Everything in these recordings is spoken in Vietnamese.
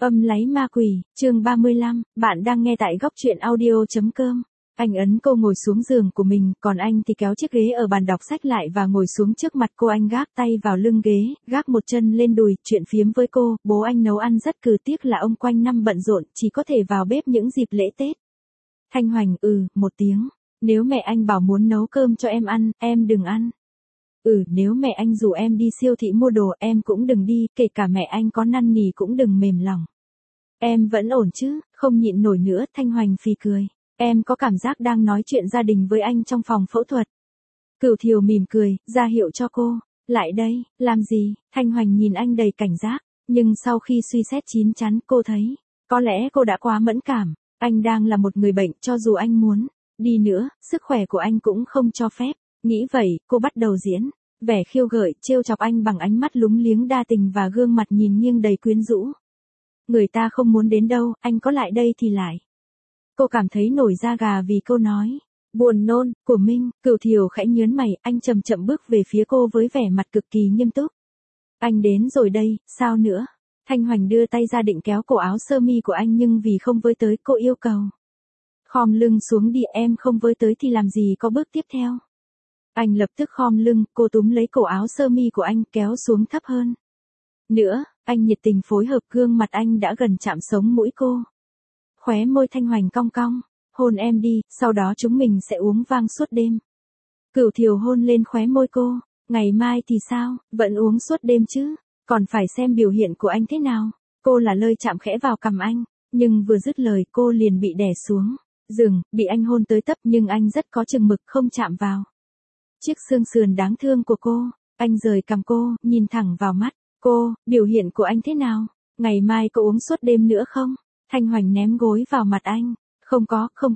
Âm láy ma quỷ, chương 35, bạn đang nghe tại góc truyện audio.com. Anh ấn cô ngồi xuống giường của mình, còn anh thì kéo chiếc ghế ở bàn đọc sách lại và ngồi xuống trước mặt cô. Anh gác tay vào lưng ghế, gác một chân lên đùi, chuyện phiếm với cô. Bố anh nấu ăn rất tiếc là ông quanh năm bận rộn, chỉ có thể vào bếp những dịp lễ Tết. Thanh Hoành, một tiếng. Nếu mẹ anh bảo muốn nấu cơm cho em ăn, em đừng ăn. Nếu mẹ anh rủ em đi siêu thị mua đồ, em cũng đừng đi, kể cả mẹ anh có năn nỉ cũng đừng mềm lòng. Em vẫn ổn chứ? Không nhịn nổi nữa, Thanh Hoành phì cười. Em có cảm giác đang nói chuyện gia đình với anh trong phòng phẫu thuật. Cửu Thiều mỉm cười, ra hiệu cho cô. Lại đây, làm gì? Thanh Hoành nhìn anh đầy cảnh giác, nhưng sau khi suy xét chín chắn, cô thấy, có lẽ cô đã quá mẫn cảm. Anh đang là một người bệnh, cho dù anh muốn đi nữa, sức khỏe của anh cũng không cho phép. Nghĩ vậy, cô bắt đầu diễn, vẻ khiêu gợi, trêu chọc anh bằng ánh mắt lúng liếng đa tình và gương mặt nhìn nghiêng đầy quyến rũ. Người ta không muốn đến đâu, anh có lại đây thì lại. Cô cảm thấy nổi da gà vì câu nói buồn nôn của Minh. Cửu Thiều khẽ nhớn mày, anh chậm chậm bước về phía cô với vẻ mặt cực kỳ nghiêm túc. Anh đến rồi đây, sao nữa? Thanh Hoành đưa tay ra định kéo cổ áo sơ mi của anh, nhưng vì không với tới, cô yêu cầu. Khom lưng xuống đi, em không với tới thì làm gì có bước tiếp theo. Anh lập tức khom lưng, cô túm lấy cổ áo sơ mi của anh kéo xuống thấp hơn. Nữa, anh nhiệt tình phối hợp, gương mặt anh đã gần chạm sống mũi cô. Khóe môi Thanh Hoành cong cong, hôn em đi, sau đó chúng mình sẽ uống vang suốt đêm. Cửu Thiều hôn lên khóe môi cô, ngày mai thì sao, vẫn uống suốt đêm chứ, còn phải xem biểu hiện của anh thế nào. Cô là lơi chạm khẽ vào cằm anh, nhưng vừa dứt lời cô liền bị đè xuống giường, bị anh hôn tới tấp nhưng anh rất có chừng mực không chạm vào chiếc xương sườn đáng thương của cô. Anh rời cằm cô, nhìn thẳng vào mắt cô, biểu hiện của anh thế nào? Ngày mai có uống suốt đêm nữa không? Thanh Hoành ném gối vào mặt anh. Không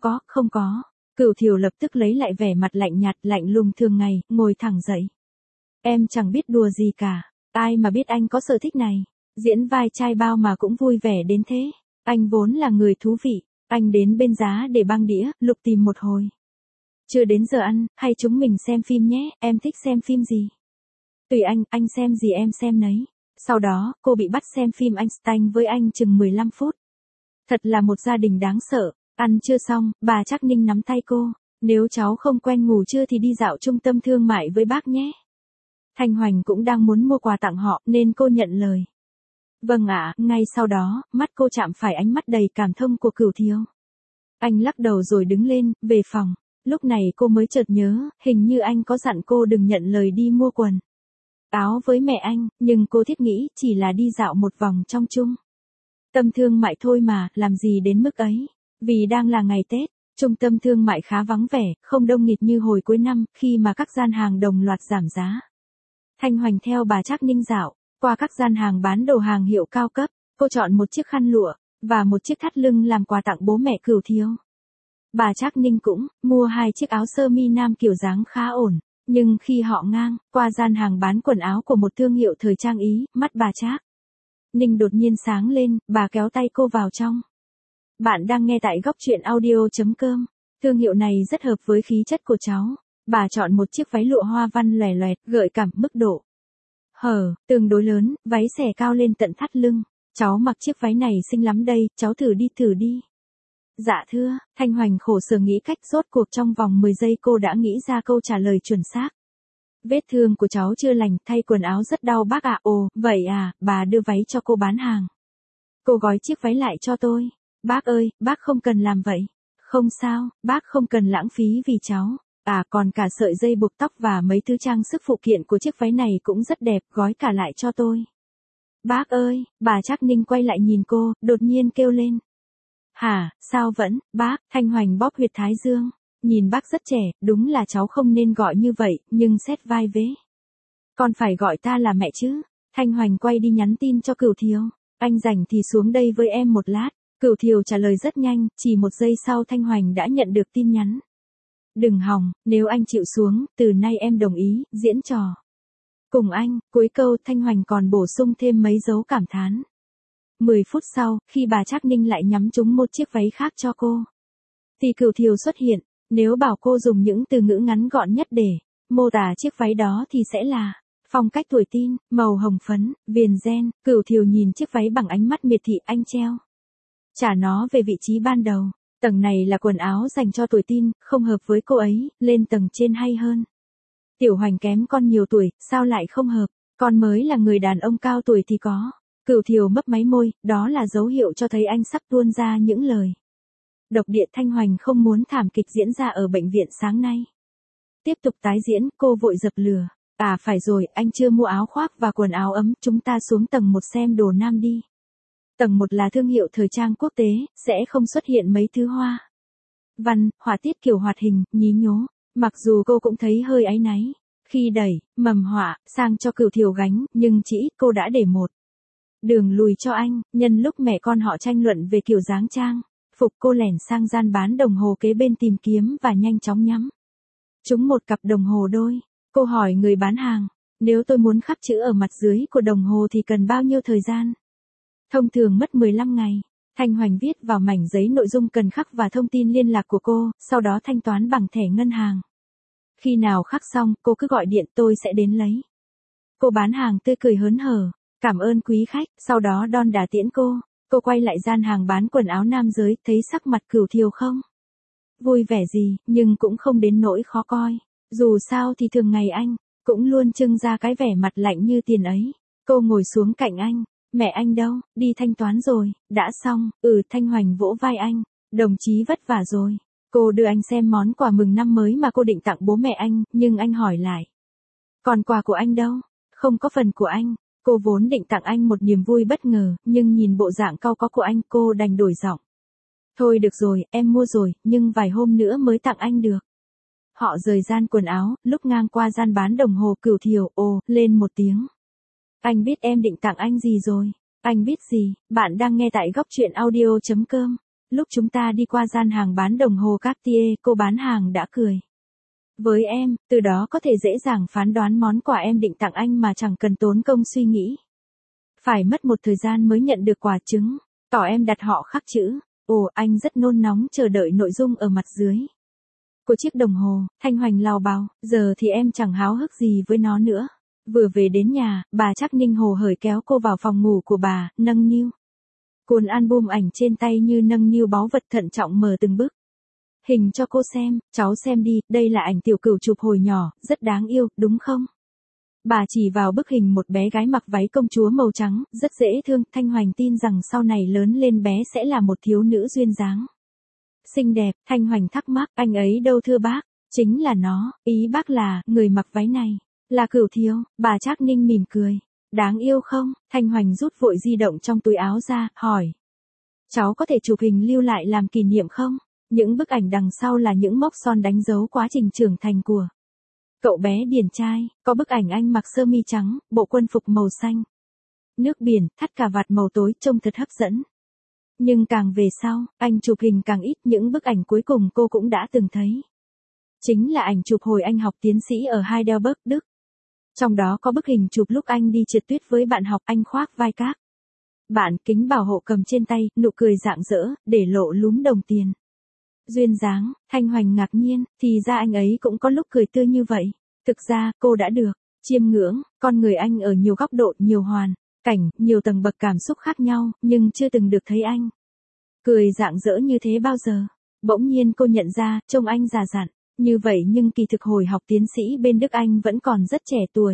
có. Cửu Thiều lập tức lấy lại vẻ mặt lạnh nhạt, lạnh lùng thường ngày, ngồi thẳng dậy. Em chẳng biết đùa gì cả. Ai mà biết anh có sở thích này. Diễn vai trai bao mà cũng vui vẻ đến thế. Anh vốn là người thú vị. Anh đến bên giá để băng đĩa, lục tìm một hồi. Chưa đến giờ ăn, hay chúng mình xem phim nhé, em thích xem phim gì? Tùy anh xem gì em xem nấy. Sau đó, cô bị bắt xem phim Einstein với anh chừng 15 phút. Thật là một gia đình đáng sợ. Ăn chưa xong, bà Trác Ninh nắm tay cô. Nếu cháu không quen ngủ trưa thì đi dạo trung tâm thương mại với bác nhé. Thanh Hoành cũng đang muốn mua quà tặng họ, nên cô nhận lời. Vâng ạ, ngay sau đó, mắt cô chạm phải ánh mắt đầy cảm thông của Cửu Thiều. Anh lắc đầu rồi đứng lên, về phòng. Lúc này cô mới chợt nhớ, hình như anh có dặn cô đừng nhận lời đi mua quần áo với mẹ anh, nhưng cô thiết nghĩ chỉ là đi dạo một vòng trong trung tâm thương mại thôi mà, làm gì đến mức ấy. Vì đang là ngày Tết, trung tâm thương mại khá vắng vẻ, không đông nghịt như hồi cuối năm, khi mà các gian hàng đồng loạt giảm giá. Thanh Hoành theo bà Trác Ninh dạo qua các gian hàng bán đồ hàng hiệu cao cấp, cô chọn một chiếc khăn lụa và một chiếc thắt lưng làm quà tặng bố mẹ Cửu Thiều. Bà Trác Ninh cũng mua 2 chiếc áo sơ mi nam kiểu dáng khá ổn, nhưng khi họ ngang qua gian hàng bán quần áo của một thương hiệu thời trang Ý, mắt bà Trác Ninh đột nhiên sáng lên, bà kéo tay cô vào trong. Bạn đang nghe tại góc truyện audio.com. Thương hiệu này rất hợp với khí chất của cháu. Bà chọn một chiếc váy lụa hoa văn lòe loẹt, gợi cảm, mức độ tương đối lớn, váy xẻ cao lên tận thắt lưng. Cháu mặc chiếc váy này xinh lắm đây, cháu thử đi. Dạ thưa, Thanh Hoành khổ sở nghĩ cách, rốt cuộc trong vòng 10 giây cô đã nghĩ ra câu trả lời chuẩn xác. Vết thương của cháu chưa lành, thay quần áo rất đau bác ạ. Ồ, vậy à, bà đưa váy cho cô bán hàng. Cô gói chiếc váy lại cho tôi. Bác ơi, bác không cần làm vậy. Không sao, bác không cần lãng phí vì cháu. À, còn cả sợi dây buộc tóc và mấy thứ trang sức phụ kiện của chiếc váy này cũng rất đẹp, gói cả lại cho tôi. Bác ơi, bà Trác Ninh quay lại nhìn cô, đột nhiên kêu lên. Hả, sao vẫn, bác? Thanh Hoành bóp huyệt thái dương. Nhìn bác rất trẻ, đúng là cháu không nên gọi như vậy, nhưng xét vai vế. Còn phải gọi ta là mẹ chứ. Thanh Hoành quay đi nhắn tin cho Cửu Thiều. Anh rảnh thì xuống đây với em một lát. Cửu Thiều trả lời rất nhanh, chỉ 1 giây sau Thanh Hoành đã nhận được tin nhắn. Đừng hòng, nếu anh chịu xuống, từ nay em đồng ý, diễn trò cùng anh. Cuối câu Thanh Hoành còn bổ sung thêm mấy dấu cảm thán. 10 phút sau, khi bà Trác Ninh lại nhắm trúng một chiếc váy khác cho cô, thì Cửu Thiều xuất hiện. Nếu bảo cô dùng những từ ngữ ngắn gọn nhất để mô tả chiếc váy đó thì sẽ là phong cách tuổi teen, màu hồng phấn, viền ren, Cửu Thiều nhìn chiếc váy bằng ánh mắt miệt thị, anh treo. Trả nó về vị trí ban đầu. Tầng này là quần áo dành cho tuổi teen, không hợp với cô ấy, lên tầng trên hay hơn. Tiểu Hoành kém con nhiều tuổi, sao lại không hợp, con mới là người đàn ông cao tuổi thì có. Cửu Thiều mấp máy môi, đó là dấu hiệu cho thấy anh sắp tuôn ra những lời độc địa. Thanh Hoành không muốn thảm kịch diễn ra ở bệnh viện sáng nay tiếp tục tái diễn, cô vội dập lửa. À phải rồi, anh chưa mua áo khoác và quần áo ấm, chúng ta xuống tầng 1 xem đồ nam đi. Tầng 1 là thương hiệu thời trang quốc tế, sẽ không xuất hiện mấy thứ hoa văn, họa tiết kiểu hoạt hình, nhí nhố. Mặc dù cô cũng thấy hơi áy náy khi đẩy mầm họa sang cho Cửu Thiều gánh, nhưng chỉ ít cô đã để một đường lùi cho anh. Nhân lúc mẹ con họ tranh luận về kiểu dáng trang phục, cô lẻn sang gian bán đồng hồ kế bên tìm kiếm và nhanh chóng nhắm trúng một cặp đồng hồ đôi. Cô hỏi người bán hàng, nếu tôi muốn khắc chữ ở mặt dưới của đồng hồ thì cần bao nhiêu thời gian? Thông thường mất 15 ngày. Thanh Hoành viết vào mảnh giấy nội dung cần khắc và thông tin liên lạc của cô, sau đó thanh toán bằng thẻ ngân hàng. Khi nào khắc xong, cô cứ gọi điện, tôi sẽ đến lấy. Cô bán hàng tươi cười hớn hở, cảm ơn quý khách, sau đó đon đả tiễn cô. Cô quay lại gian hàng bán quần áo nam giới, thấy sắc mặt Cửu Thiều không vui vẻ gì, nhưng cũng không đến nỗi khó coi. Dù sao thì thường ngày anh cũng luôn trưng ra cái vẻ mặt lạnh như tiền ấy. Cô ngồi xuống cạnh anh, mẹ anh đâu, đi thanh toán rồi, đã xong. Thanh Hoành vỗ vai anh, đồng chí vất vả rồi. Cô đưa anh xem món quà mừng năm mới mà cô định tặng bố mẹ anh, nhưng anh hỏi lại, còn quà của anh đâu? Không có phần của anh. Cô vốn định tặng anh một niềm vui bất ngờ, nhưng nhìn bộ dạng cau có của anh, cô đành đổi giọng. Thôi được rồi, em mua rồi, nhưng vài hôm nữa mới tặng anh được. Họ rời gian quần áo, lúc ngang qua gian bán đồng hồ, Cửu Thiều ồ lên một tiếng. Anh biết em định tặng anh gì rồi? Anh biết gì? Bạn đang nghe tại góc truyện audio.com. Lúc chúng ta đi qua gian hàng bán đồng hồ Cartier, cô bán hàng đã cười với em, từ đó có thể dễ dàng phán đoán món quà em định tặng anh mà chẳng cần tốn công suy nghĩ. Phải mất một thời gian mới nhận được quả trứng, tỏ em đặt họ khắc chữ. Ồ, anh rất nôn nóng chờ đợi nội dung ở mặt dưới của chiếc đồng hồ. Thanh Hoành lào bào, giờ thì em chẳng háo hức gì với nó nữa. Vừa về đến nhà, bà Trác Ninh hồ hởi kéo cô vào phòng ngủ của bà, nâng niu cuốn album ảnh trên tay như nâng niu báu vật, thận trọng mở từng bức hình cho cô xem. Cháu xem đi, đây là ảnh Tiểu Cửu chụp hồi nhỏ, rất đáng yêu, đúng không? Bà chỉ vào bức hình một bé gái mặc váy công chúa màu trắng, rất dễ thương. Thanh Hoành tin rằng sau này lớn lên bé sẽ là một thiếu nữ duyên dáng xinh đẹp. Thanh Hoành thắc mắc, anh ấy đâu thưa bác? Chính là nó, ý bác là, người mặc váy này là Cửu Thiều. Bà Trác Ninh mỉm cười. Đáng yêu không? Thanh Hoành rút vội di động trong túi áo ra, hỏi. Cháu có thể chụp hình lưu lại làm kỷ niệm không? Những bức ảnh đằng sau là những mốc son đánh dấu quá trình trưởng thành của cậu bé điển trai. Có bức ảnh anh mặc sơ mi trắng, bộ quân phục màu xanh nước biển, thắt cà vạt màu tối, trông thật hấp dẫn. Nhưng càng về sau, anh chụp hình càng ít. Những bức ảnh cuối cùng cô cũng đã từng thấy chính là ảnh chụp hồi anh học tiến sĩ ở Heidelberg, Đức. Trong đó có bức hình chụp lúc anh đi trượt tuyết với bạn học, anh khoác vai các bạn, kính bảo hộ cầm trên tay, nụ cười rạng rỡ, để lộ lúm đồng tiền duyên dáng. Thanh Hoành ngạc nhiên, thì ra anh ấy cũng có lúc cười tươi như vậy. Thực ra, cô đã được chiêm ngưỡng con người anh ở nhiều góc độ, nhiều hoàn cảnh, nhiều tầng bậc cảm xúc khác nhau, nhưng chưa từng được thấy anh cười rạng rỡ như thế bao giờ. Bỗng nhiên cô nhận ra, trông anh già dặn như vậy nhưng kỳ thực hồi học tiến sĩ bên Đức anh vẫn còn rất trẻ tuổi.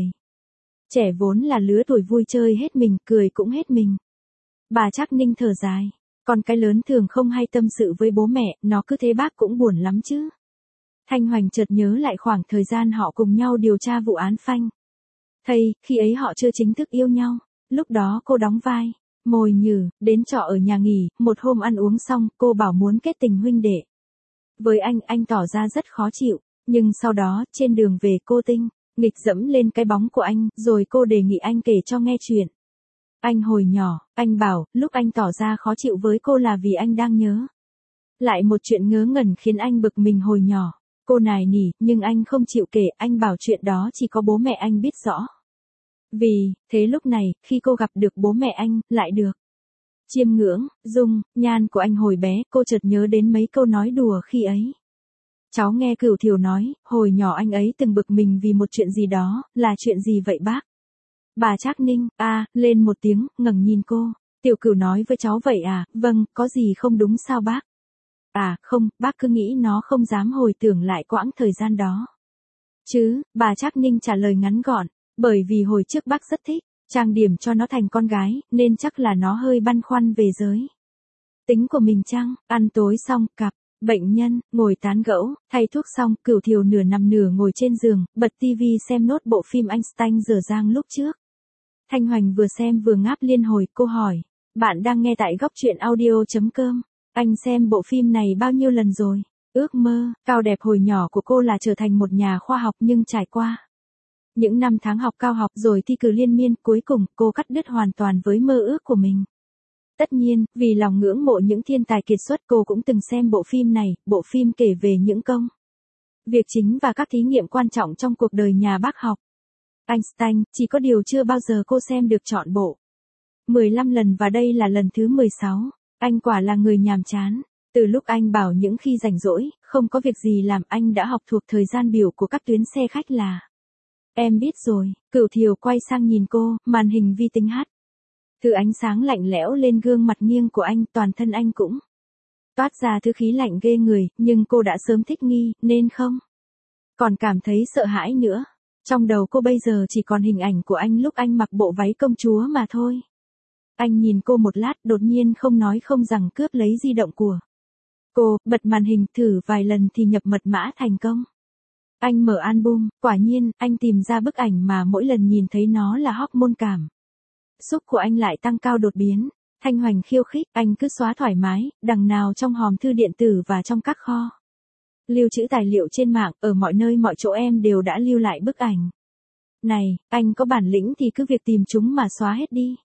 Trẻ vốn là lứa tuổi vui chơi hết mình, cười cũng hết mình. Bà Trác Ninh thở dài. Con cái lớn thường không hay tâm sự với bố mẹ, nó cứ thế bác cũng buồn lắm chứ. Thanh Hoành chợt nhớ lại khoảng thời gian họ cùng nhau điều tra vụ án phanh thây, khi ấy họ chưa chính thức yêu nhau. Lúc đó cô đóng vai Mồi Nhử, đến trọ ở nhà nghỉ, một hôm ăn uống xong, cô bảo muốn kết tình huynh đệ với anh tỏ ra rất khó chịu, nhưng sau đó, trên đường về cô tinh nghịch dẫm lên cái bóng của anh, rồi cô đề nghị anh kể cho nghe chuyện anh hồi nhỏ. Anh bảo, lúc anh tỏ ra khó chịu với cô là vì anh đang nhớ lại một chuyện ngớ ngẩn khiến anh bực mình hồi nhỏ. Cô nài nỉ, nhưng anh không chịu kể, anh bảo chuyện đó chỉ có bố mẹ anh biết rõ. Vì thế lúc này, khi cô gặp được bố mẹ anh, lại được chiêm ngưỡng dung nhan của anh hồi bé, cô chợt nhớ đến mấy câu nói đùa khi ấy. Cháu nghe Cửu Thiều nói, hồi nhỏ anh ấy từng bực mình vì một chuyện gì đó, là chuyện gì vậy bác? Bà Trác Ninh, lên một tiếng, ngẩng nhìn cô. Tiểu Cửu nói với cháu vậy à, vâng, có gì không đúng sao bác? Không, bác cứ nghĩ nó không dám hồi tưởng lại quãng thời gian đó. Chứ, bà Trác Ninh trả lời ngắn gọn, bởi vì hồi trước bác rất thích, trang điểm cho nó thành con gái, nên chắc là nó hơi băn khoăn về giới tính của mình chăng. Ăn tối xong, cặp bệnh nhân ngồi tán gẫu, thay thuốc xong, Cửu Thiều nửa nằm nửa ngồi trên giường, bật tivi xem nốt bộ phim Einstein dở dang lúc trước. Thanh Hoành vừa xem vừa ngáp liên hồi, cô hỏi, bạn đang nghe tại góc truyện audio.com. Anh xem bộ phim này bao nhiêu lần rồi? Ước mơ cao đẹp hồi nhỏ của cô là trở thành một nhà khoa học, nhưng trải qua những năm tháng học cao học rồi thi cử liên miên, cuối cùng cô cắt đứt hoàn toàn với mơ ước của mình. Tất nhiên, vì lòng ngưỡng mộ những thiên tài kiệt xuất, cô cũng từng xem bộ phim này. Bộ phim kể về những công việc chính và các thí nghiệm quan trọng trong cuộc đời nhà bác học Einstein, chỉ có điều chưa bao giờ cô xem được trọn bộ 15 lần, và đây là lần thứ 16. Anh quả là người nhàm chán. Từ lúc anh bảo những khi rảnh rỗi, không có việc gì làm, anh đã học thuộc thời gian biểu của các tuyến xe khách là. Em biết rồi. Cửu Thiều quay sang nhìn cô, màn hình vi tính hắt thứ ánh sáng lạnh lẽo lên gương mặt nghiêng của anh, toàn thân anh cũng toát ra thứ khí lạnh ghê người, nhưng cô đã sớm thích nghi, nên không còn cảm thấy sợ hãi nữa. Trong đầu cô bây giờ chỉ còn hình ảnh của anh lúc anh mặc bộ váy công chúa mà thôi. Anh nhìn cô một lát, đột nhiên không nói không rằng cướp lấy di động của cô, bật màn hình thử vài lần thì nhập mật mã thành công. Anh mở album, quả nhiên, anh tìm ra bức ảnh mà mỗi lần nhìn thấy nó là hormone cảm xúc của anh lại tăng cao đột biến. Thanh Hoành khiêu khích, anh cứ xóa thoải mái, đằng nào trong hòm thư điện tử và trong các kho lưu trữ tài liệu trên mạng, ở mọi nơi mọi chỗ em đều đã lưu lại bức ảnh này, anh có bản lĩnh thì cứ việc tìm chúng mà xóa hết đi.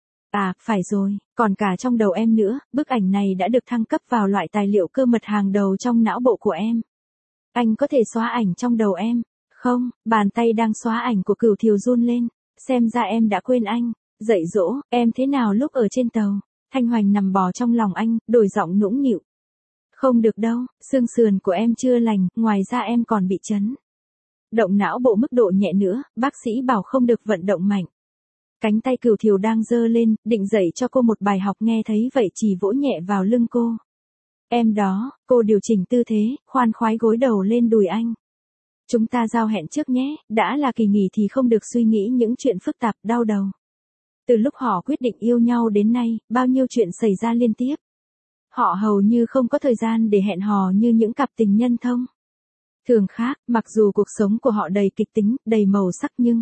Phải rồi, còn cả trong đầu em nữa, bức ảnh này đã được thăng cấp vào loại tài liệu cơ mật hàng đầu trong não bộ của em. Anh có thể xóa ảnh trong đầu em. Không, bàn tay đang xóa ảnh của Cửu Thiều run lên. Xem ra em đã quên anh. Dạy dỗ, em thế nào lúc ở trên tàu? Thanh Hoành nằm bò trong lòng anh, đổi giọng nũng nịu. Không được đâu, xương sườn của em chưa lành, ngoài ra em còn bị chấn động não bộ mức độ nhẹ nữa, bác sĩ bảo không được vận động mạnh. Cánh tay Cửu Thiều đang giơ lên, định dạy cho cô một bài học, nghe thấy vậy chỉ vỗ nhẹ vào lưng cô. Em đó, cô điều chỉnh tư thế, khoan khoái gối đầu lên đùi anh. Chúng ta giao hẹn trước nhé, đã là kỳ nghỉ thì không được suy nghĩ những chuyện phức tạp, đau đầu. Từ lúc họ quyết định yêu nhau đến nay, bao nhiêu chuyện xảy ra liên tiếp. Họ hầu như không có thời gian để hẹn hò như những cặp tình nhân thông thường khác, mặc dù cuộc sống của họ đầy kịch tính, đầy màu sắc, nhưng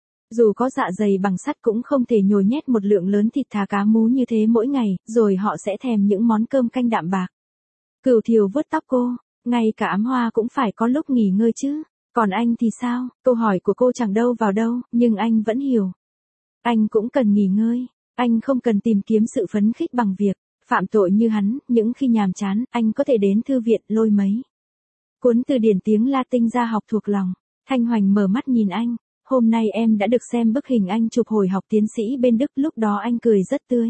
dù có dạ dày bằng sắt cũng không thể nhồi nhét một lượng lớn thịt thà cá mú như thế mỗi ngày, rồi họ sẽ thèm những món cơm canh đạm bạc. Cửu Thiều vuốt tóc cô, ngay cả ám hoa cũng phải có lúc nghỉ ngơi chứ. Còn anh thì sao? Câu hỏi của cô chẳng đâu vào đâu, nhưng anh vẫn hiểu. Anh cũng cần nghỉ ngơi. Anh không cần tìm kiếm sự phấn khích bằng việc phạm tội như hắn. Những khi nhàm chán, anh có thể đến thư viện lôi mấy cuốn từ điển tiếng Latin ra học thuộc lòng. Thanh Hoành mở mắt nhìn anh. Hôm nay em đã được xem bức hình anh chụp hồi học tiến sĩ bên Đức, lúc đó anh cười rất tươi.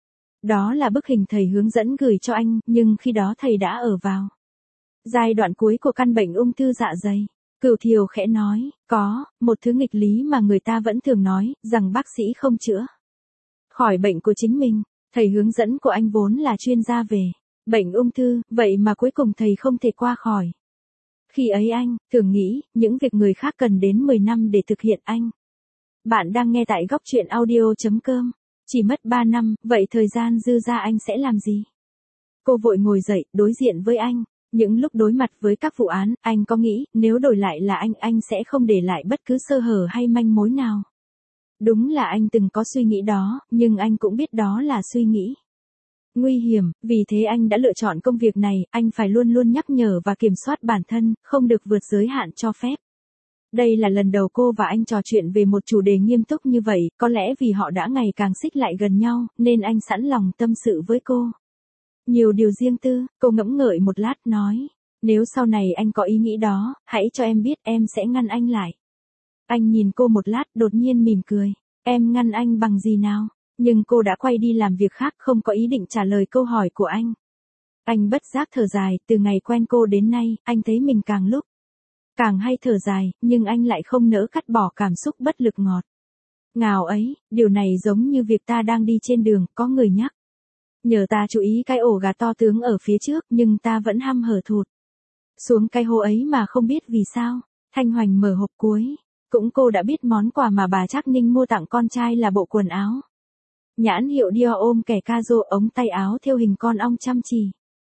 Đó là bức hình thầy hướng dẫn gửi cho anh, nhưng khi đó thầy đã ở vào giai đoạn cuối của căn bệnh ung thư dạ dày. Cửu Thiều khẽ nói, có một thứ nghịch lý mà người ta vẫn thường nói, rằng bác sĩ không chữa khỏi bệnh của chính mình. Thầy hướng dẫn của anh vốn là chuyên gia về bệnh ung thư, vậy mà cuối cùng thầy không thể qua khỏi. Khi ấy anh thường nghĩ, những việc người khác cần đến 10 năm để thực hiện anh. Bạn đang nghe tại góc truyện audio.com. Chỉ mất 3 năm, vậy thời gian dư ra anh sẽ làm gì? Cô vội ngồi dậy, đối diện với anh. Những lúc đối mặt với các vụ án, anh có nghĩ, nếu đổi lại là anh sẽ không để lại bất cứ sơ hở hay manh mối nào. Đúng là anh từng có suy nghĩ đó, nhưng anh cũng biết đó là suy nghĩ nguy hiểm, vì thế anh đã lựa chọn công việc này. Anh phải luôn luôn nhắc nhở và kiểm soát bản thân, không được vượt giới hạn cho phép. Đây là lần đầu cô và anh trò chuyện về một chủ đề nghiêm túc như vậy, có lẽ vì họ đã ngày càng xích lại gần nhau, nên anh sẵn lòng tâm sự với cô. Nhiều điều riêng tư, cô ngẫm ngợi một lát nói, nếu sau này anh có ý nghĩ đó, hãy cho em biết, em sẽ ngăn anh lại. Anh nhìn cô một lát, đột nhiên mỉm cười, em ngăn anh bằng gì nào? Nhưng cô đã quay đi làm việc khác, không có ý định trả lời câu hỏi của anh. Anh bất giác thở dài, từ ngày quen cô đến nay, anh thấy mình càng lúc càng hay thở dài, nhưng anh lại không nỡ cắt bỏ cảm xúc bất lực ngọt ngào ấy, điều này giống như việc ta đang đi trên đường, có người nhắc. Nhờ ta chú ý cái ổ gà to tướng ở phía trước, nhưng ta vẫn hăm hở thụt xuống cái hố ấy mà không biết vì sao. Thanh Hoành mở hộp cuối. Cũng cô đã biết món quà mà bà Trác Ninh mua tặng con trai là bộ quần áo nhãn hiệu Dior ôm kẻ Cazo, ống tay áo thêu hình con ong chăm chỉ.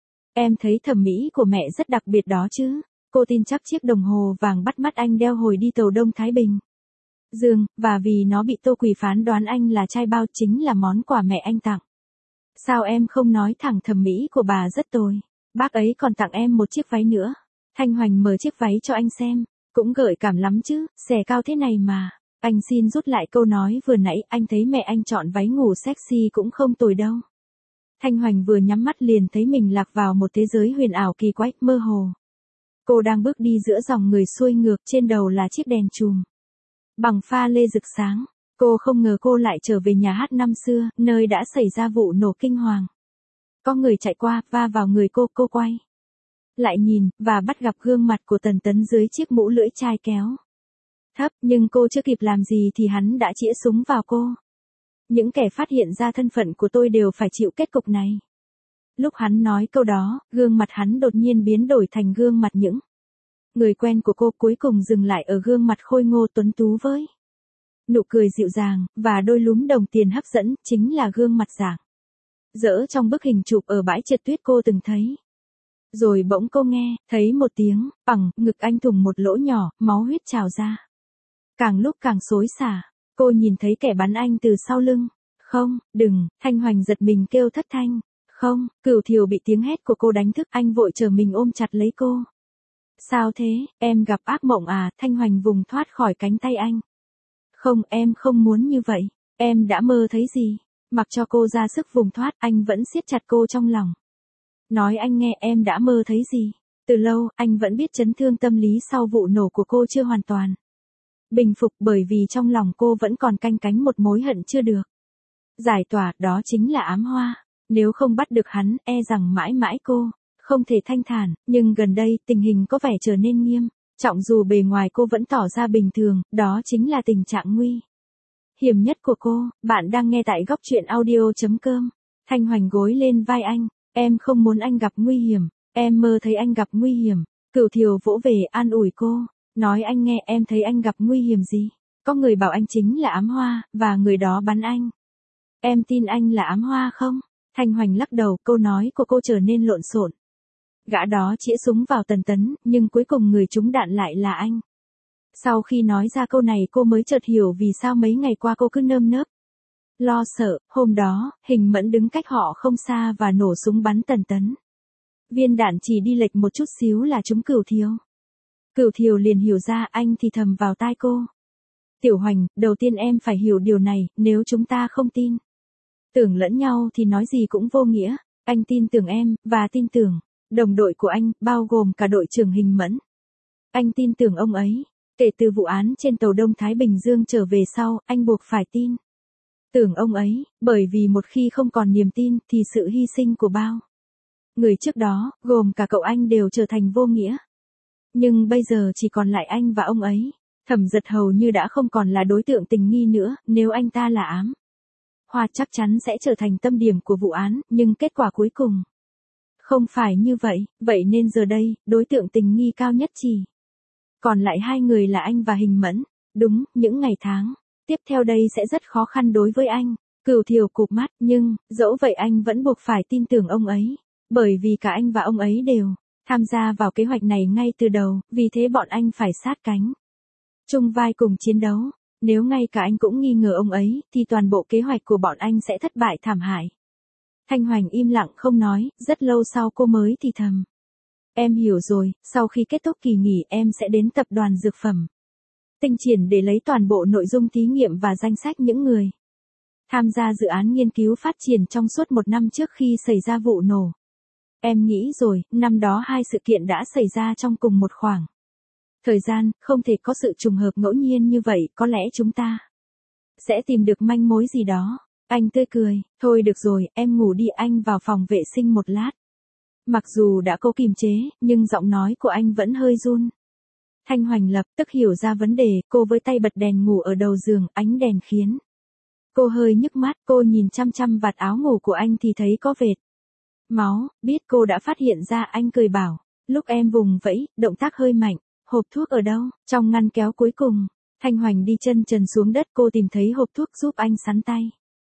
Em thấy thẩm mỹ của mẹ rất đặc biệt đó chứ. Cô tin chắc chiếc đồng hồ vàng bắt mắt anh đeo hồi đi tàu Đông Thái Bình Dương, và vì nó bị Tô Quỳ phán đoán anh là trai bao, chính là món quà mẹ anh tặng. Sao em không nói thẳng thẩm mỹ của bà rất tồi. Bác ấy còn tặng em một chiếc váy nữa. Thanh Hoành mở chiếc váy cho anh xem. Cũng gợi cảm lắm chứ, xẻ cao thế này mà. Anh xin rút lại câu nói vừa nãy, anh thấy mẹ anh chọn váy ngủ sexy cũng không tồi đâu. Thanh Hoành vừa nhắm mắt liền thấy mình lạc vào một thế giới huyền ảo kỳ quái, mơ hồ. Cô đang bước đi giữa dòng người xuôi ngược, trên đầu là chiếc đèn chùm bằng pha lê rực sáng. Cô không ngờ cô lại trở về nhà hát năm xưa, nơi đã xảy ra vụ nổ kinh hoàng. Có người chạy qua, va vào người cô quay lại nhìn, và bắt gặp gương mặt của Tần Tấn dưới chiếc mũ lưỡi chai kéo thấp, nhưng cô chưa kịp làm gì thì hắn đã chĩa súng vào cô. Những kẻ phát hiện ra thân phận của tôi đều phải chịu kết cục này. Lúc hắn nói câu đó, gương mặt hắn đột nhiên biến đổi thành gương mặt những người quen của cô, cuối cùng dừng lại ở gương mặt khôi ngô tuấn tú với nụ cười dịu dàng, và đôi lúm đồng tiền hấp dẫn, chính là gương mặt rạng rỡ trong bức hình chụp ở bãi trượt tuyết cô từng thấy. Rồi bỗng cô nghe thấy một tiếng, bằng, ngực anh thủng một lỗ nhỏ, máu huyết trào ra. Càng lúc càng xối xả, cô nhìn thấy kẻ bắn anh từ sau lưng. Không, đừng, Thanh Hoành giật mình kêu thất thanh. Không, Cửu Thiều bị tiếng hét của cô đánh thức, anh vội trở mình ôm chặt lấy cô. Sao thế, em gặp ác mộng à? Thanh Hoành vùng thoát khỏi cánh tay anh. Không, em không muốn như vậy, em đã mơ thấy gì? Mặc cho cô ra sức vùng thoát, anh vẫn siết chặt cô trong lòng. Nói anh nghe, em đã mơ thấy gì? Từ lâu, anh vẫn biết chấn thương tâm lý sau vụ nổ của cô chưa hoàn toàn bình phục, bởi vì trong lòng cô vẫn còn canh cánh một mối hận chưa được giải tỏa, đó chính là ám hoa. Nếu không bắt được hắn, e rằng mãi mãi cô không thể thanh thản, nhưng gần đây tình hình có vẻ trở nên nghiêm trọng, dù bề ngoài cô vẫn tỏ ra bình thường, đó chính là tình trạng nguy hiểm nhất của cô. Bạn đang nghe tại góc truyện audio.com. Thanh Hoành gối lên vai anh. Em không muốn anh gặp nguy hiểm, em mơ thấy anh gặp nguy hiểm. Cửu Thiều vỗ về an ủi cô, nói anh nghe, em thấy anh gặp nguy hiểm gì? Có người bảo anh chính là ám hoa, và người đó bắn anh. Em tin anh là ám hoa không? Thanh Hoành lắc đầu, câu nói của cô trở nên lộn xộn. Gã đó chĩa súng vào Tần Tấn, nhưng cuối cùng người trúng đạn lại là anh. Sau khi nói ra câu này cô mới chợt hiểu vì sao mấy ngày qua cô cứ nơm nớp lo sợ. Hôm đó, Hình Mẫn đứng cách họ không xa và nổ súng bắn Tần Tấn. Viên đạn chỉ đi lệch một chút xíu là trúng Cửu Thiều. Cửu Thiều liền hiểu ra, anh thì thầm vào tai cô. Tiểu Hoành, đầu tiên em phải hiểu điều này, nếu chúng ta không tin tưởng lẫn nhau thì nói gì cũng vô nghĩa. Anh tin tưởng em, và tin tưởng đồng đội của anh, bao gồm cả đội trưởng Hình Mẫn. Anh tin tưởng ông ấy. Kể từ vụ án trên tàu Đông Thái Bình Dương trở về sau, anh buộc phải tin tưởng ông ấy, bởi vì một khi không còn niềm tin thì sự hy sinh của bao người trước đó, gồm cả cậu anh, đều trở thành vô nghĩa. Nhưng bây giờ chỉ còn lại anh và ông ấy. Thẩm Giật hầu như đã không còn là đối tượng tình nghi nữa, nếu anh ta là ám hoa chắc chắn sẽ trở thành tâm điểm của vụ án, nhưng kết quả cuối cùng không phải như vậy, vậy nên giờ đây, đối tượng tình nghi cao nhất chỉ còn lại hai người là anh và Hình Mẫn. Đúng, những ngày tháng tiếp theo đây sẽ rất khó khăn đối với anh. Cửu Thiều cụp mắt, nhưng, dẫu vậy anh vẫn buộc phải tin tưởng ông ấy. Bởi vì cả anh và ông ấy đều tham gia vào kế hoạch này ngay từ đầu, vì thế bọn anh phải sát cánh chung vai cùng chiến đấu. Nếu ngay cả anh cũng nghi ngờ ông ấy, thì toàn bộ kế hoạch của bọn anh sẽ thất bại thảm hại. Thanh Hoành im lặng không nói, rất lâu sau cô mới thì thầm. Em hiểu rồi, sau khi kết thúc kỳ nghỉ em sẽ đến tập đoàn dược phẩm Tinh Triển để lấy toàn bộ nội dung thí nghiệm và danh sách những người tham gia dự án nghiên cứu phát triển trong suốt một năm trước khi xảy ra vụ nổ. Em nghĩ rồi, năm đó hai sự kiện đã xảy ra trong cùng một khoảng thời gian, không thể có sự trùng hợp ngẫu nhiên như vậy, có lẽ chúng ta sẽ tìm được manh mối gì đó. Anh tươi cười, thôi được rồi, em ngủ đi, anh vào phòng vệ sinh một lát. Mặc dù đã cố kiềm chế, nhưng giọng nói của anh vẫn hơi run. Thanh Hoành lập tức hiểu ra vấn đề, cô với tay bật đèn ngủ ở đầu giường, ánh đèn khiến cô hơi nhức mắt, cô nhìn chăm chăm vạt áo ngủ của anh thì thấy có vệt máu, biết cô đã phát hiện ra, anh cười bảo, lúc em vùng vẫy, động tác hơi mạnh, hộp thuốc ở đâu, trong ngăn kéo cuối cùng. Thanh Hoành đi chân trần xuống đất, cô tìm thấy hộp thuốc giúp anh sắn tay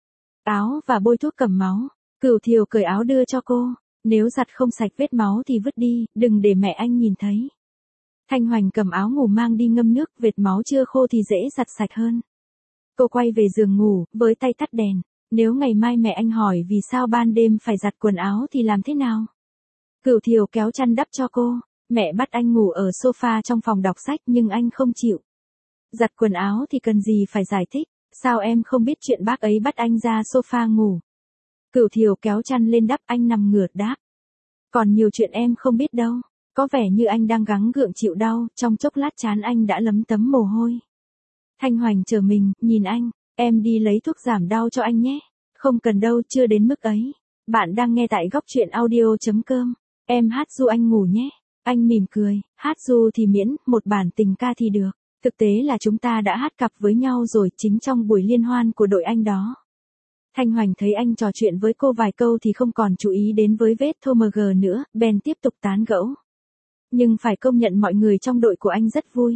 áo và bôi thuốc cầm máu. Cửu Thiều cởi áo đưa cho cô, nếu giặt không sạch vết máu thì vứt đi, đừng để mẹ anh nhìn thấy. Thanh Hoành cầm áo ngủ mang đi ngâm nước, vệt máu chưa khô thì dễ giặt sạch hơn. Cô quay về giường ngủ, với tay tắt đèn. Nếu ngày mai mẹ anh hỏi vì sao ban đêm phải giặt quần áo thì làm thế nào? Cửu Thiều kéo chăn đắp cho cô. Mẹ bắt anh ngủ ở sofa trong phòng đọc sách nhưng anh không chịu. Giặt quần áo thì cần gì phải giải thích, sao em không biết chuyện bác ấy bắt anh ra sofa ngủ? Cửu Thiều kéo chăn lên đắp, anh nằm ngửa đáp. Còn nhiều chuyện em không biết đâu. Có vẻ như anh đang gắng gượng chịu đau, trong chốc lát trán anh đã lấm tấm mồ hôi. Thanh Hoành chờ mình, nhìn anh, em đi lấy thuốc giảm đau cho anh nhé. Không cần đâu, chưa đến mức ấy. Bạn đang nghe tại góc truyện audio.com. Em hát ru anh ngủ nhé. Anh mỉm cười, hát ru thì miễn, một bản tình ca thì được. Thực tế là chúng ta đã hát cặp với nhau rồi, chính trong buổi liên hoan của đội anh đó. Thanh Hoành thấy anh trò chuyện với cô vài câu thì không còn chú ý đến với vết thô nữa, bèn tiếp tục tán gẫu. Nhưng phải công nhận mọi người trong đội của anh rất vui.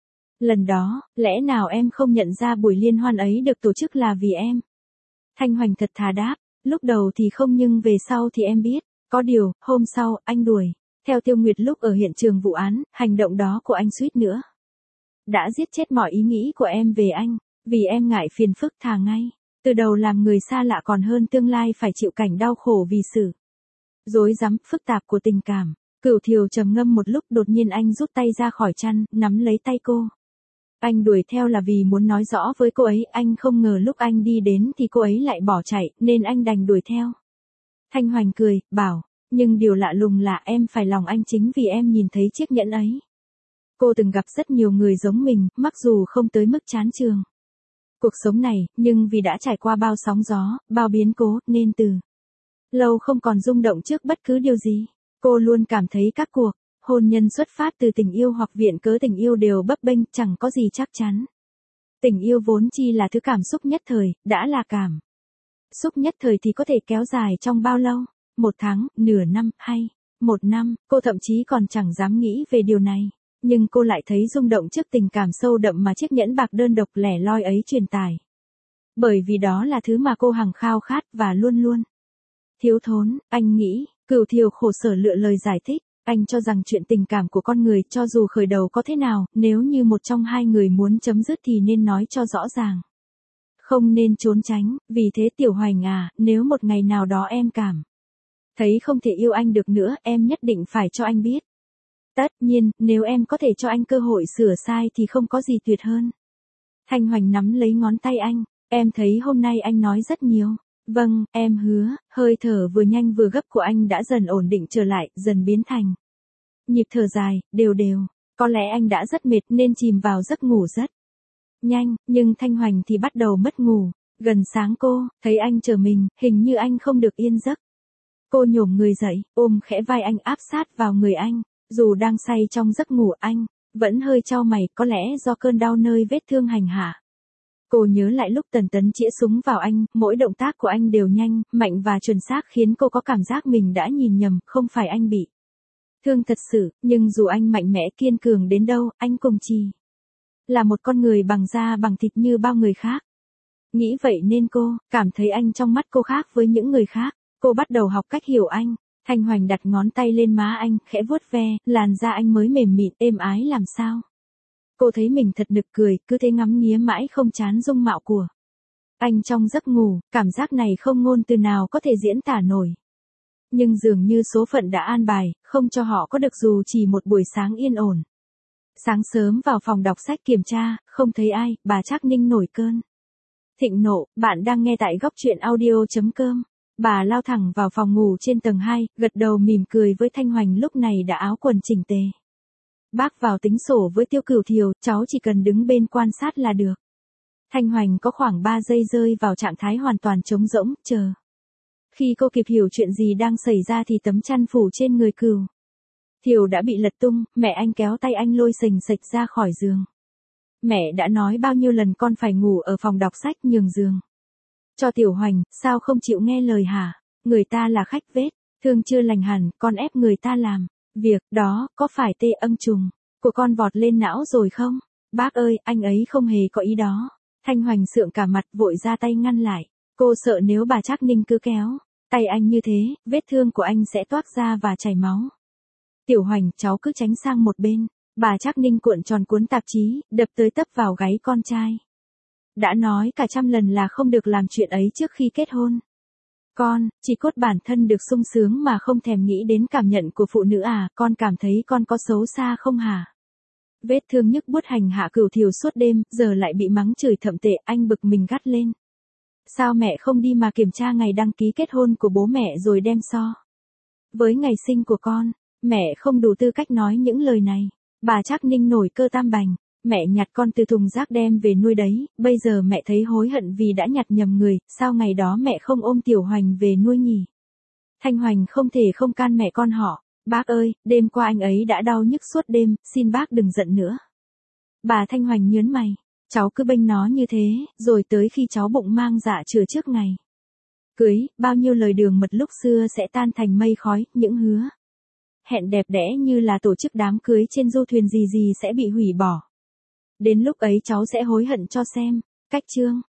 Lần đó, lẽ nào em không nhận ra buổi liên hoan ấy được tổ chức là vì em? Thanh Hoành thật thà đáp, lúc đầu thì không nhưng về sau thì em biết. Có điều, hôm sau, anh đuổi theo Tiêu Nguyệt lúc ở hiện trường vụ án, hành động đó của anh suýt nữa đã giết chết mọi ý nghĩ của em về anh, vì em ngại phiền phức thà ngay. Từ đầu làm người xa lạ còn hơn tương lai phải chịu cảnh đau khổ vì sự rối rắm, phức tạp của tình cảm. Cửu Thiều trầm ngâm một lúc, đột nhiên anh rút tay ra khỏi chăn, nắm lấy tay cô. Anh đuổi theo là vì muốn nói rõ với cô ấy, anh không ngờ lúc anh đi đến thì cô ấy lại bỏ chạy, nên anh đành đuổi theo. Thanh Hoành cười, bảo, nhưng điều lạ lùng là em phải lòng anh chính vì em nhìn thấy chiếc nhẫn ấy. Cô từng gặp rất nhiều người giống mình, mặc dù không tới mức chán chường cuộc sống này, nhưng vì đã trải qua bao sóng gió, bao biến cố, nên từ lâu không còn rung động trước bất cứ điều gì. Cô luôn cảm thấy các cuộc hôn nhân xuất phát từ tình yêu hoặc viện cớ tình yêu đều bấp bênh, chẳng có gì chắc chắn. Tình yêu vốn chi là thứ cảm xúc nhất thời, đã là cảm xúc nhất thời thì có thể kéo dài trong bao lâu? 1 tháng, nửa năm, hay 1 năm, cô thậm chí còn chẳng dám nghĩ về điều này. Nhưng cô lại thấy rung động trước tình cảm sâu đậm mà chiếc nhẫn bạc đơn độc lẻ loi ấy truyền tải. Bởi vì đó là thứ mà cô hằng khao khát và luôn luôn thiếu thốn. Anh nghĩ, Cửu Thiều khổ sở lựa lời giải thích. Anh cho rằng chuyện tình cảm của con người, cho dù khởi đầu có thế nào, nếu như một trong hai người muốn chấm dứt thì nên nói cho rõ ràng. Không nên trốn tránh. Vì thế Tiểu Hoành à, nếu một ngày nào đó em cảm thấy không thể yêu anh được nữa, em nhất định phải cho anh biết. Tất nhiên, nếu em có thể cho anh cơ hội sửa sai thì không có gì tuyệt hơn. Thanh Hoành nắm lấy ngón tay anh, em thấy hôm nay anh nói rất nhiều. Vâng, em hứa. Hơi thở vừa nhanh vừa gấp của anh đã dần ổn định trở lại, dần biến thành nhịp thở dài, đều đều. Có lẽ anh đã rất mệt nên chìm vào giấc ngủ rất nhanh, nhưng Thanh Hoành thì bắt đầu mất ngủ. Gần sáng cô thấy anh chờ mình, hình như anh không được yên giấc. Cô nhổm người dậy, ôm khẽ vai anh, áp sát vào người anh. Dù đang say trong giấc ngủ, anh vẫn hơi chau mày, có lẽ do cơn đau nơi vết thương hành hạ. Cô nhớ lại lúc Tần Tấn chĩa súng vào anh, mỗi động tác của anh đều nhanh, mạnh và chuẩn xác khiến cô có cảm giác mình đã nhìn nhầm, không phải anh bị thương thật sự, nhưng dù anh mạnh mẽ kiên cường đến đâu, anh cũng chỉ là một con người bằng da bằng thịt như bao người khác. Nghĩ vậy nên cô cảm thấy anh trong mắt cô khác với những người khác. Cô bắt đầu học cách hiểu anh. Thanh Hoành đặt ngón tay lên má anh, khẽ vuốt ve, làn da anh mới mềm mịn, êm ái làm sao. Cô thấy mình thật nực cười, cứ thế ngắm nghía mãi không chán dung mạo của anh trong giấc ngủ, cảm giác này không ngôn từ nào có thể diễn tả nổi. Nhưng dường như số phận đã an bài, không cho họ có được dù chỉ một buổi sáng yên ổn. Sáng sớm vào phòng đọc sách kiểm tra, không thấy ai, bà Trác Ninh nổi cơn thịnh nộ. Bạn đang nghe tại góc truyện audio.com. Bà lao thẳng vào phòng ngủ trên tầng 2, gật đầu mỉm cười với Thanh Hoành lúc này đã áo quần chỉnh tề. Bác vào tính sổ với Tiêu Cửu Thiều, cháu chỉ cần đứng bên quan sát là được. Thanh Hoành có khoảng 3 giây rơi vào trạng thái hoàn toàn trống rỗng, chờ Khi cô kịp hiểu chuyện gì đang xảy ra thì tấm chăn phủ trên người Cửu Thiều đã bị lật tung, mẹ anh kéo tay anh lôi sềnh sệch ra khỏi giường. Mẹ đã nói bao nhiêu lần con phải ngủ ở phòng đọc sách nhường giường cho Tiểu Hoành, sao không chịu nghe lời hả? Người ta là khách vết, thương chưa lành hẳn, con ép người ta làm. Việc đó, có phải tê âm trùng của con vọt lên não rồi không? Bác ơi, anh ấy không hề có ý đó. Thanh Hoành sượng cả mặt vội ra tay ngăn lại. Cô sợ nếu bà Trác Ninh cứ kéo tay anh như thế, vết thương của anh sẽ toác ra và chảy máu. Tiểu Hoành, cháu cứ tránh sang một bên. Bà Trác Ninh cuộn tròn cuốn tạp chí, đập tới tấp vào gáy con trai. Đã nói cả trăm lần là không được làm chuyện ấy trước khi kết hôn. Con, chỉ cốt bản thân được sung sướng mà không thèm nghĩ đến cảm nhận của phụ nữ à, con cảm thấy con có xấu xa không hả? Vết thương nhức buốt hành hạ Cửu Thiều suốt đêm, giờ lại bị mắng chửi thậm tệ, anh bực mình gắt lên. Sao mẹ không đi mà kiểm tra ngày đăng ký kết hôn của bố mẹ rồi đem so với ngày sinh của con? Mẹ không đủ tư cách nói những lời này. Bà Trác Ninh nổi cơ tam bành. Mẹ nhặt con từ thùng rác đem về nuôi đấy, bây giờ mẹ thấy hối hận vì đã nhặt nhầm người, sao ngày đó mẹ không ôm Tiểu Hoành về nuôi nhỉ? Thanh Hoành không thể không can mẹ con họ. Bác ơi, đêm qua anh ấy đã đau nhức suốt đêm, xin bác đừng giận nữa. Bà Thanh Hoành nhớn mày. Cháu cứ bênh nó như thế, rồi tới khi cháu bụng mang dạ chửa trước ngày cưới, bao nhiêu lời đường mật lúc xưa sẽ tan thành mây khói, những hứa hẹn đẹp đẽ như là tổ chức đám cưới trên du thuyền gì gì sẽ bị hủy bỏ. Đến lúc ấy cháu sẽ hối hận cho xem. Cách chương